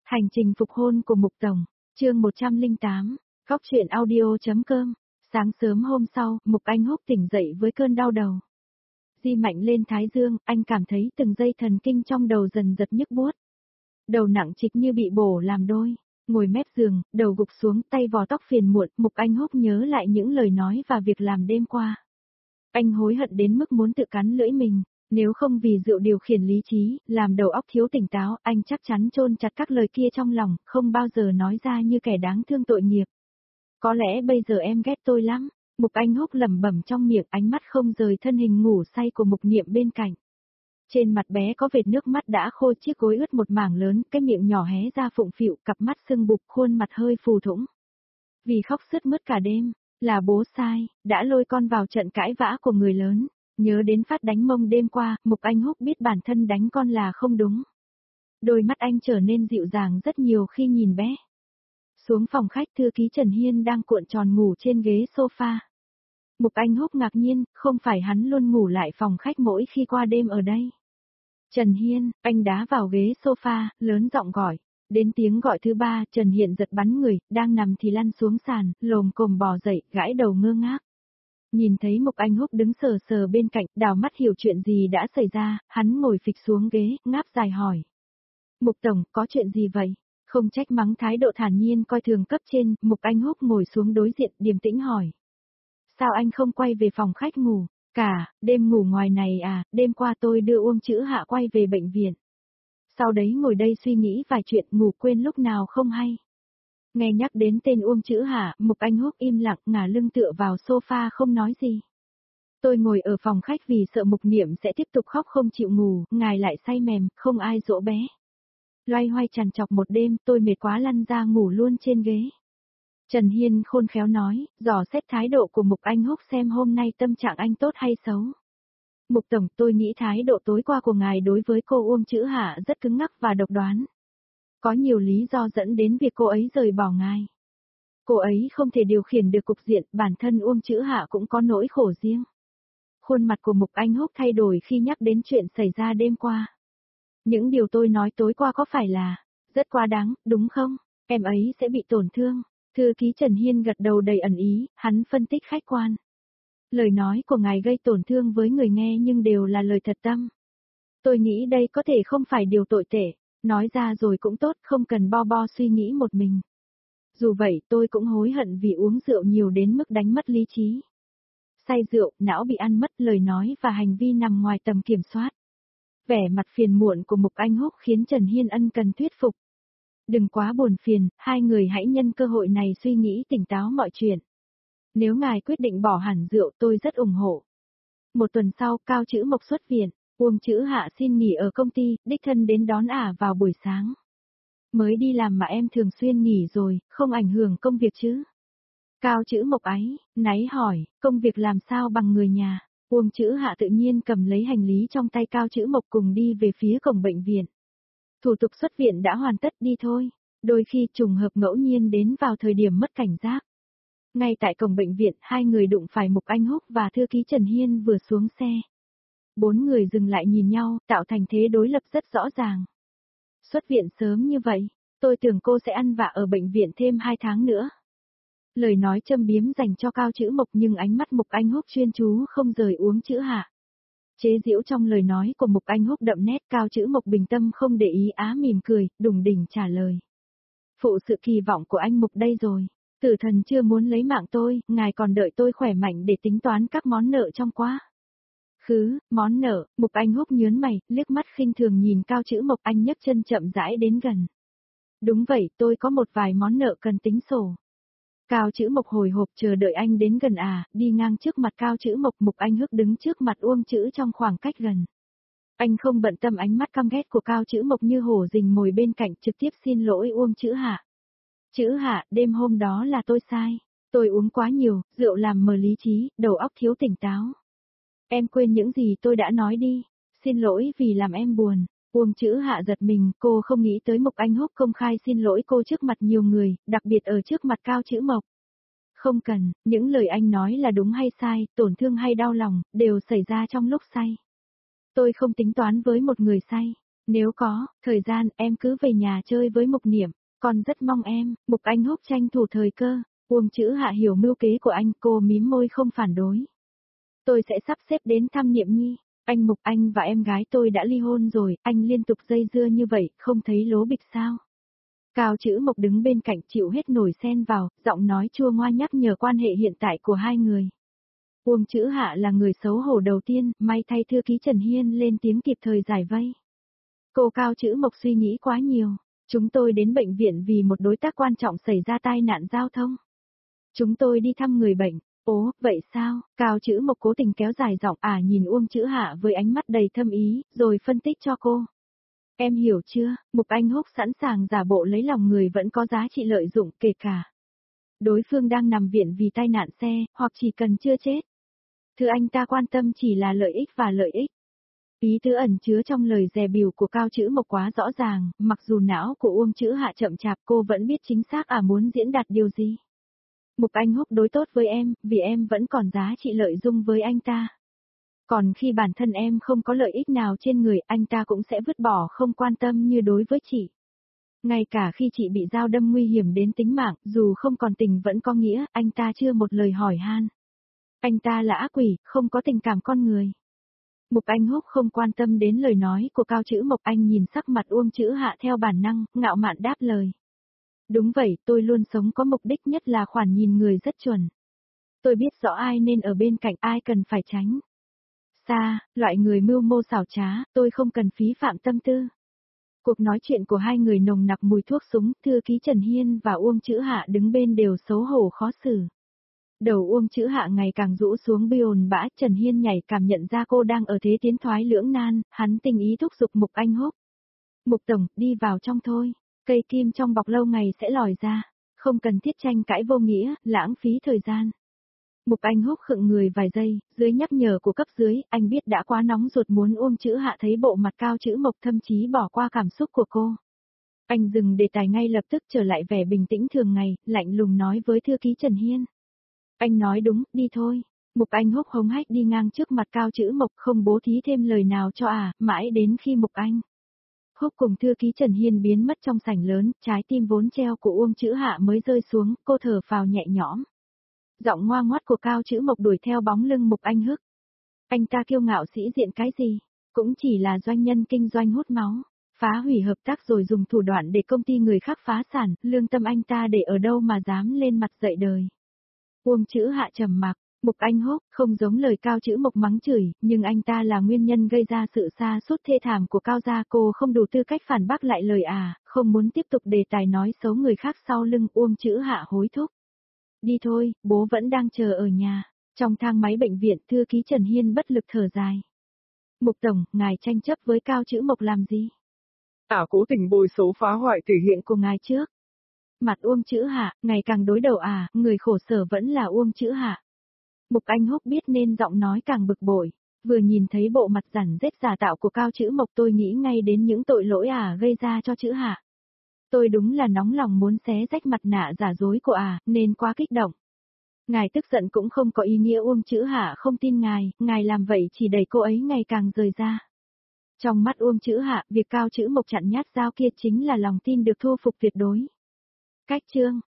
Hành trình phục hôn của Mục Tổng, chương 108, Góc truyện audio.com. Sáng sớm hôm sau, Mục Anh Húc tỉnh dậy với cơn đau đầu. Di mạnh lên thái dương, anh cảm thấy từng dây thần kinh trong đầu dần giật nhức buốt. Đầu nặng trịch như bị bổ làm đôi, ngồi mép giường, đầu gục xuống, tay vò tóc phiền muộn, Mục Anh Húc nhớ lại những lời nói và việc làm đêm qua. Anh hối hận đến mức muốn tự cắn lưỡi mình. Nếu không vì rượu điều khiển lý trí, làm đầu óc thiếu tỉnh táo, anh chắc chắn chôn chặt các lời kia trong lòng, không bao giờ nói ra như kẻ đáng thương tội nghiệp. Có lẽ bây giờ em ghét tôi lắm. Mục Anh Húc lẩm bẩm trong miệng, ánh mắt không rời thân hình ngủ say của Mục Niệm bên cạnh. Trên mặt bé có vệt nước mắt đã khô, chiếc gối ướt một mảng lớn, cái miệng nhỏ hé ra phụng phịu, cặp mắt sưng bục, khuôn mặt hơi phù thủng. Vì khóc sướt mướt cả đêm, là bố sai, đã lôi con vào trận cãi vã của người lớn. Nhớ đến phát đánh mông đêm qua, Mục Anh Húc biết bản thân đánh con là không đúng. Đôi mắt anh trở nên dịu dàng rất nhiều khi nhìn bé. Xuống phòng khách, thư ký Trần Hiên đang cuộn tròn ngủ trên ghế sofa. Mục Anh Húc ngạc nhiên, không phải hắn luôn ngủ lại phòng khách mỗi khi qua đêm ở đây. Trần Hiên, anh đá vào ghế sofa, lớn giọng gọi. Đến tiếng gọi thứ ba, Trần Hiên giật bắn người, đang nằm thì lăn xuống sàn, lồm cồm bò dậy, gãi đầu ngơ ngác. Nhìn thấy Mục Anh Húc đứng sờ sờ bên cạnh, đào mắt hiểu chuyện gì đã xảy ra, hắn ngồi phịch xuống ghế, ngáp dài hỏi. Mục Tổng, có chuyện gì vậy? Không trách mắng thái độ thản nhiên coi thường cấp trên, Mục Anh Húc ngồi xuống đối diện, điềm tĩnh hỏi. Sao anh không quay về phòng khách ngủ? Đêm ngủ ngoài này à, đêm qua tôi đưa Uông Chữ Hạ quay về bệnh viện. Sau đấy ngồi đây suy nghĩ vài chuyện, ngủ quên lúc nào không hay. Nghe nhắc đến tên Uông Chữ Hạ, Mục Anh Húc im lặng, ngả lưng tựa vào sofa không nói gì. Tôi ngồi ở phòng khách vì sợ Mục Niệm sẽ tiếp tục khóc không chịu ngủ, ngài lại say mềm, không ai dỗ bé. Loay hoay trằn trọc một đêm, tôi mệt quá lăn ra ngủ luôn trên ghế. Trần Hiên khôn khéo nói, dò xét thái độ của Mục Anh Húc xem hôm nay tâm trạng anh tốt hay xấu. Mục Tổng, tôi nghĩ thái độ tối qua của ngài đối với cô Uông Chữ Hạ rất cứng ngắc và độc đoán. Có nhiều lý do dẫn đến việc cô ấy rời bỏ ngài. Cô ấy không thể điều khiển được cục diện, bản thân Uông Chữ Hạ cũng có nỗi khổ riêng. Khuôn mặt của Mục Anh Húc thay đổi khi nhắc đến chuyện xảy ra đêm qua. Những điều tôi nói tối qua có phải là rất quá đáng, đúng không? Em ấy sẽ bị tổn thương. Thư ký Trần Hiên gật đầu đầy ẩn ý, hắn phân tích khách quan. Lời nói của ngài gây tổn thương với người nghe nhưng đều là lời thật tâm. Tôi nghĩ đây có thể không phải điều tồi tệ. Nói ra rồi cũng tốt, không cần bo suy nghĩ một mình. Dù vậy tôi cũng hối hận vì uống rượu nhiều đến mức đánh mất lý trí. Say rượu, não bị ăn mất, lời nói và hành vi nằm ngoài tầm kiểm soát. Vẻ mặt phiền muộn của Mục Anh Húc khiến Trần Hiên ân cần thuyết phục. Đừng quá buồn phiền, hai người hãy nhân cơ hội này suy nghĩ tỉnh táo mọi chuyện. Nếu ngài quyết định bỏ hẳn rượu tôi rất ủng hộ. Một tuần sau, Cao Chữ Mộc xuất viện. Uông Chữ Hạ xin nghỉ ở công ty, đích thân đến đón vào buổi sáng. Mới đi làm mà em thường xuyên nghỉ rồi, không ảnh hưởng công việc chứ? Cao Chữ Mộc náy hỏi, công việc làm sao bằng người nhà? Uông Chữ Hạ tự nhiên cầm lấy hành lý trong tay Cao Chữ Mộc cùng đi về phía cổng bệnh viện. Thủ tục xuất viện đã hoàn tất, đi thôi. Đôi khi trùng hợp ngẫu nhiên đến vào thời điểm mất cảnh giác. Ngay tại cổng bệnh viện, hai người đụng phải Mục Anh Húc và thư ký Trần Hiên vừa xuống xe. Bốn người dừng lại nhìn nhau, tạo thành thế đối lập rất rõ ràng. Xuất viện sớm như vậy, tôi tưởng cô sẽ ăn vạ ở bệnh viện thêm 2 tháng nữa. Lời nói châm biếm dành cho Cao Chữ Mộc nhưng ánh mắt Mục Anh Húc chuyên chú không rời Uông Chữ Hạ. Chế giễu trong lời nói của Mục Anh Húc đậm nét, Cao Chữ Mộc bình tâm không để ý mỉm cười, đùng đỉnh trả lời. Phụ sự kỳ vọng của anh Mục đây rồi. Tử thần chưa muốn lấy mạng tôi, ngài còn đợi tôi khỏe mạnh để tính toán các món nợ trong quá món nợ. Mục Anh Húc nhớn mày, liếc mắt khinh thường nhìn Cao Chữ Mộc, anh nhấc chân chậm rãi đến gần. Đúng vậy, tôi có một vài món nợ cần tính sổ. Cao Chữ Mộc hồi hộp chờ đợi anh đến gần đi ngang trước mặt Cao Chữ Mộc, Mục Anh Húc đứng trước mặt Uông Chữ trong khoảng cách gần. Anh không bận tâm ánh mắt căm ghét của Cao Chữ Mộc như hổ rình mồi bên cạnh, trực tiếp xin lỗi Uông Chữ Hạ. Chữ Hạ, đêm hôm đó là tôi sai. Tôi uống quá nhiều, rượu làm mờ lý trí, đầu óc thiếu tỉnh táo. Em quên những gì tôi đã nói đi. Xin lỗi vì làm em buồn. Uông Chữ Hạ giật mình, cô không nghĩ tới Mục Anh Húc công khai xin lỗi cô trước mặt nhiều người, đặc biệt ở trước mặt Cao Chữ Mộc. Không cần, những lời anh nói là đúng hay sai, tổn thương hay đau lòng, đều xảy ra trong lúc say. Tôi không tính toán với một người say. Nếu có, thời gian em cứ về nhà chơi với Mục Niệm, con rất mong em. Mục Anh Húc tranh thủ thời cơ. Uông Chữ Hạ hiểu mưu kế của anh, cô mím môi không phản đối. Tôi sẽ sắp xếp đến thăm Niệm Nhi. Anh Mục, anh và em gái tôi đã ly hôn rồi, anh liên tục dây dưa như vậy, không thấy lố bịch sao? Cao Chữ Mộc đứng bên cạnh chịu hết nổi xen vào, giọng nói chua ngoa nhắc nhở quan hệ hiện tại của hai người. Uông Chữ Hạ là người xấu hổ đầu tiên, may thay thư ký Trần Hiên lên tiếng kịp thời giải vây. Cô Cao Chữ Mộc suy nghĩ quá nhiều. Chúng tôi đến bệnh viện vì một đối tác quan trọng xảy ra tai nạn giao thông. Chúng tôi đi thăm người bệnh. Ố, vậy sao? Cao Chữ Mộc cố tình kéo dài giọng nhìn Uông Chữ Hạ với ánh mắt đầy thâm ý, rồi phân tích cho cô. Em hiểu chưa, Mục Anh Húc sẵn sàng giả bộ lấy lòng người vẫn có giá trị lợi dụng kể cả. Đối phương đang nằm viện vì tai nạn xe, hoặc chỉ cần chưa chết. Thứ anh ta quan tâm chỉ là lợi ích và lợi ích. Ý tứ ẩn chứa trong lời dè bỉu của Cao Chữ Mộc quá rõ ràng, mặc dù não của Uông Chữ Hạ chậm chạp cô vẫn biết chính xác muốn diễn đạt điều gì. Mục Anh Húc đối tốt với em, vì em vẫn còn giá trị lợi dụng với anh ta. Còn khi bản thân em không có lợi ích nào trên người, anh ta cũng sẽ vứt bỏ không quan tâm như đối với chị. Ngay cả khi chị bị dao đâm nguy hiểm đến tính mạng, dù không còn tình vẫn có nghĩa, anh ta chưa một lời hỏi han. Anh ta là ác quỷ, không có tình cảm con người. Mục Anh Húc không quan tâm đến lời nói của Cao Chữ Mộc, anh nhìn sắc mặt Uông Chữ Hạ theo bản năng, ngạo mạn đáp lời. Đúng vậy, tôi luôn sống có mục đích, nhất là khoản nhìn người rất chuẩn. Tôi biết rõ ai nên ở bên cạnh, ai cần phải tránh xa, loại người mưu mô xảo trá, tôi không cần phí phạm tâm tư. Cuộc nói chuyện của hai người nồng nặc mùi thuốc súng, thư ký Trần Hiên và Uông Chữ Hạ đứng bên đều xấu hổ khó xử. Đầu Uông Chữ Hạ ngày càng rũ xuống buồn bã, Trần Hiên nhảy cảm nhận ra cô đang ở thế tiến thoái lưỡng nan, hắn tình ý thúc giục Mục Anh Húc. Mục Tổng, đi vào trong thôi, cây kim trong bọc lâu ngày sẽ lòi ra, không cần thiết tranh cãi vô nghĩa, lãng phí thời gian. Mục Anh Húc khựng người vài giây, dưới nhắc nhở của cấp dưới, anh biết đã quá nóng ruột muốn Uông Chữ Hạ thấy bộ mặt Cao Chữ Mộc thậm chí bỏ qua cảm xúc của cô. Anh dừng đề tài ngay lập tức trở lại vẻ bình tĩnh thường ngày, lạnh lùng nói với thư ký Trần Hiên. Anh nói đúng, đi thôi. Mục Anh Húc hống hách đi ngang trước mặt Cao Chữ Mộc không bố thí thêm lời nào cho mãi đến khi Mục Anh Húc cùng thư ký Trần Hiên biến mất trong sảnh lớn, trái tim vốn treo của Uông Chữ Hạ mới rơi xuống, cô thở phào nhẹ nhõm. Giọng ngoa ngoắt của Cao Chữ Mộc đuổi theo bóng lưng Mục Anh Húc. Anh ta kiêu ngạo sĩ diện cái gì? Cũng chỉ là doanh nhân kinh doanh hút máu, phá hủy hợp tác rồi dùng thủ đoạn để công ty người khác phá sản, lương tâm anh ta để ở đâu mà dám lên mặt dạy đời. Uông Chữ Hạ trầm mặc, Mục Anh Húc không giống lời Cao Chữ Mộc mắng chửi, nhưng anh ta là nguyên nhân gây ra sự sa sút thê thảm của Cao gia, cô không đủ tư cách phản bác lại lời không muốn tiếp tục đề tài nói xấu người khác sau lưng. Uông Chữ Hạ hối thúc. Đi thôi, bố vẫn đang chờ ở nhà. Trong thang máy bệnh viện, thư ký Trần Hiên bất lực thở dài. Mục Tổng, ngài tranh chấp với Cao Chữ Mộc làm gì? Cố tình bôi xấu phá hoại thể hiện của ngài trước. Mặt Uông Chữ Hạ, ngày càng đối đầu người khổ sở vẫn là Uông Chữ Hạ. Mục Anh Húc biết nên giọng nói càng bực bội. Vừa nhìn thấy bộ mặt rằn rết giả tạo của Cao Chữ Mộc tôi nghĩ ngay đến những tội lỗi gây ra cho Chữ Hạ. Tôi đúng là nóng lòng muốn xé rách mặt nạ giả dối của nên quá kích động. Ngài tức giận cũng không có ý nghĩa. Uông Chữ Hạ không tin ngài làm vậy chỉ đẩy cô ấy ngày càng rời ra. Trong mắt Uông Chữ Hạ, việc Cao Chữ Mộc chặn nhát dao kia chính là lòng tin được thu phục tuyệt đối. Cách chương